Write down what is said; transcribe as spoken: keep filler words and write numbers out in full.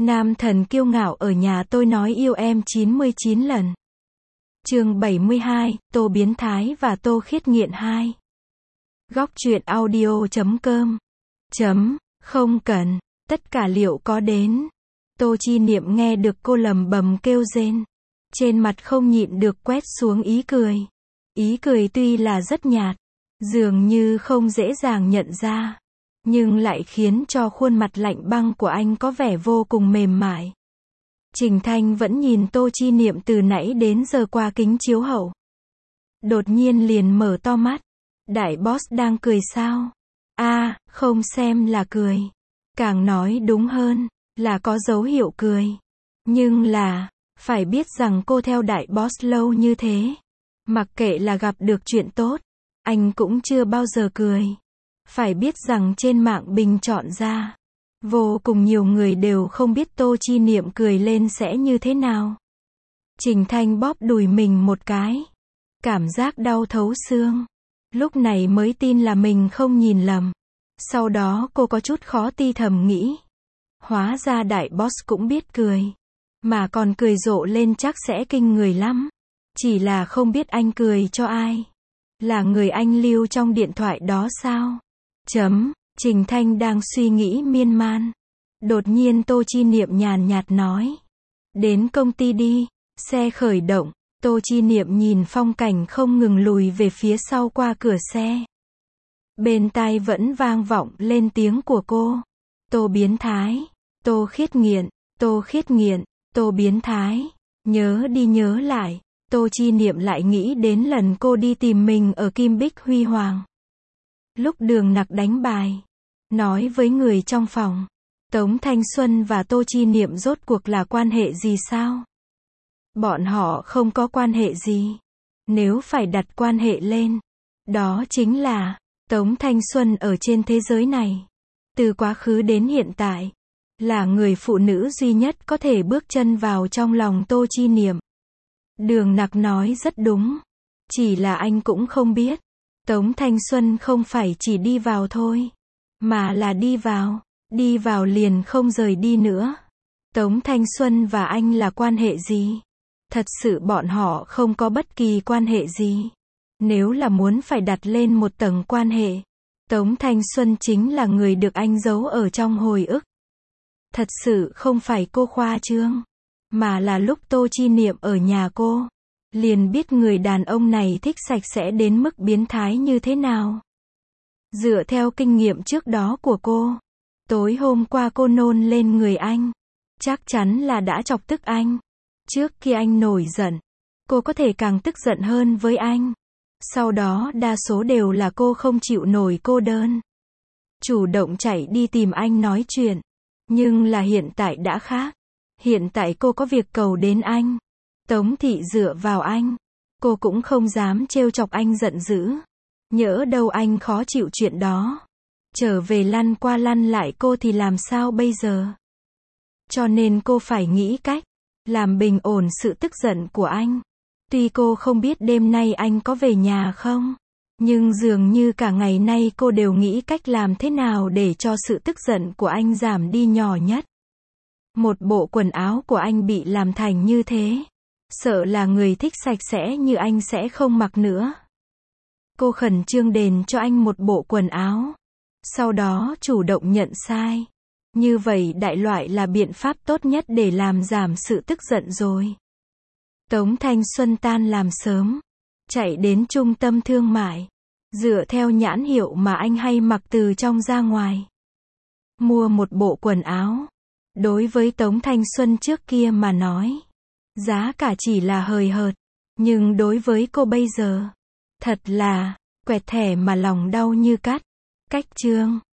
Nam thần kiêu ngạo ở nhà tôi nói yêu em chín mươi chín lần. Chương bảy mươi hai, Tô biến thái và Tô khiết nghiện hai. Góc truyện audio chấm com. Chấm, không cần, tất cả liệu có đến. Tô Chi Niệm nghe được cô lầm bầm kêu rên. Trên mặt không nhịn được quét xuống ý cười. Ý cười tuy là rất nhạt, dường như không dễ dàng nhận ra, nhưng lại khiến cho khuôn mặt lạnh băng của anh có vẻ vô cùng mềm mại. Trình Thanh vẫn nhìn Tô Chi Niệm từ nãy đến giờ qua kính chiếu hậu. Đột nhiên liền mở to mắt. Đại boss đang cười sao? A, à, không xem là cười. Càng nói đúng hơn, là có dấu hiệu cười. Nhưng là, phải biết rằng cô theo đại boss lâu như thế. Mặc kệ là gặp được chuyện tốt, anh cũng chưa bao giờ cười. Phải biết rằng trên mạng bình chọn ra, vô cùng nhiều người đều không biết Tô Chi Niệm cười lên sẽ như thế nào. Trình Thanh bóp đùi mình một cái. Cảm giác đau thấu xương. Lúc này mới tin là mình không nhìn lầm. Sau đó cô có chút khó ti thầm nghĩ. Hóa ra đại boss cũng biết cười. Mà còn cười rộ lên chắc sẽ kinh người lắm. Chỉ là không biết anh cười cho ai. Là người anh lưu trong điện thoại đó sao? Chấm, Trình Thanh đang suy nghĩ miên man. Đột nhiên Tô Chi Niệm nhàn nhạt nói. Đến công ty đi. Xe khởi động. Tô Chi Niệm nhìn phong cảnh không ngừng lùi về phía sau qua cửa xe. Bên tai vẫn vang vọng lên tiếng của cô. Tô biến thái. Tô khiết nghiện. Tô khiết nghiện. Tô biến thái. Nhớ đi nhớ lại. Tô Chi Niệm lại nghĩ đến lần cô đi tìm mình ở Kim Bích Huy Hoàng. Lúc Đường Nặc đánh bài. Nói với người trong phòng. Tống Thanh Xuân và Tô Chi Niệm rốt cuộc là quan hệ gì sao? Bọn họ không có quan hệ gì. Nếu phải đặt quan hệ lên, đó chính là Tống Thanh Xuân ở trên thế giới này. Từ quá khứ đến hiện tại, là người phụ nữ duy nhất có thể bước chân vào trong lòng Tô Chi Niệm. Đường Nặc nói rất đúng. Chỉ là anh cũng không biết. Tống Thanh Xuân không phải chỉ đi vào thôi, mà là đi vào. Đi vào liền không rời đi nữa. Tống Thanh Xuân và anh là quan hệ gì? Thật sự bọn họ không có bất kỳ quan hệ gì. Nếu là muốn phải đặt lên một tầng quan hệ, Tống Thanh Xuân chính là người được anh giấu ở trong hồi ức. Thật sự không phải cô khoa trương, mà là lúc Tô Chi Niệm ở nhà cô, liền biết người đàn ông này thích sạch sẽ đến mức biến thái như thế nào. Dựa theo kinh nghiệm trước đó của cô, tối hôm qua cô nôn lên người anh, chắc chắn là đã chọc tức anh. Trước khi anh nổi giận, cô có thể càng tức giận hơn với anh. Sau đó đa số đều là cô không chịu nổi cô đơn, chủ động chạy đi tìm anh nói chuyện. Nhưng là hiện tại đã khác. Hiện tại cô có việc cầu đến anh. Tống thị dựa vào anh, cô cũng không dám trêu chọc anh giận dữ. Nhỡ đâu anh khó chịu chuyện đó, trở về lăn qua lăn lại cô thì làm sao bây giờ? Cho nên cô phải nghĩ cách làm bình ổn sự tức giận của anh. Tuy cô không biết đêm nay anh có về nhà không, nhưng dường như cả ngày nay cô đều nghĩ cách làm thế nào để cho sự tức giận của anh giảm đi nhỏ nhất. Một bộ quần áo của anh bị làm thành như thế, sợ là người thích sạch sẽ như anh sẽ không mặc nữa. Cô khẩn trương đền cho anh một bộ quần áo, sau đó chủ động nhận sai. Như vậy đại loại là biện pháp tốt nhất để làm giảm sự tức giận rồi. Tống Thanh Xuân tan làm sớm, chạy đến trung tâm thương mại, dựa theo nhãn hiệu mà anh hay mặc từ trong ra ngoài. Mua một bộ quần áo. Đối với Tống Thanh Xuân trước kia mà nói, giá cả chỉ là hời hợt. Nhưng đối với cô bây giờ, thật là, quẹt thẻ mà lòng đau như cắt. Cách chương.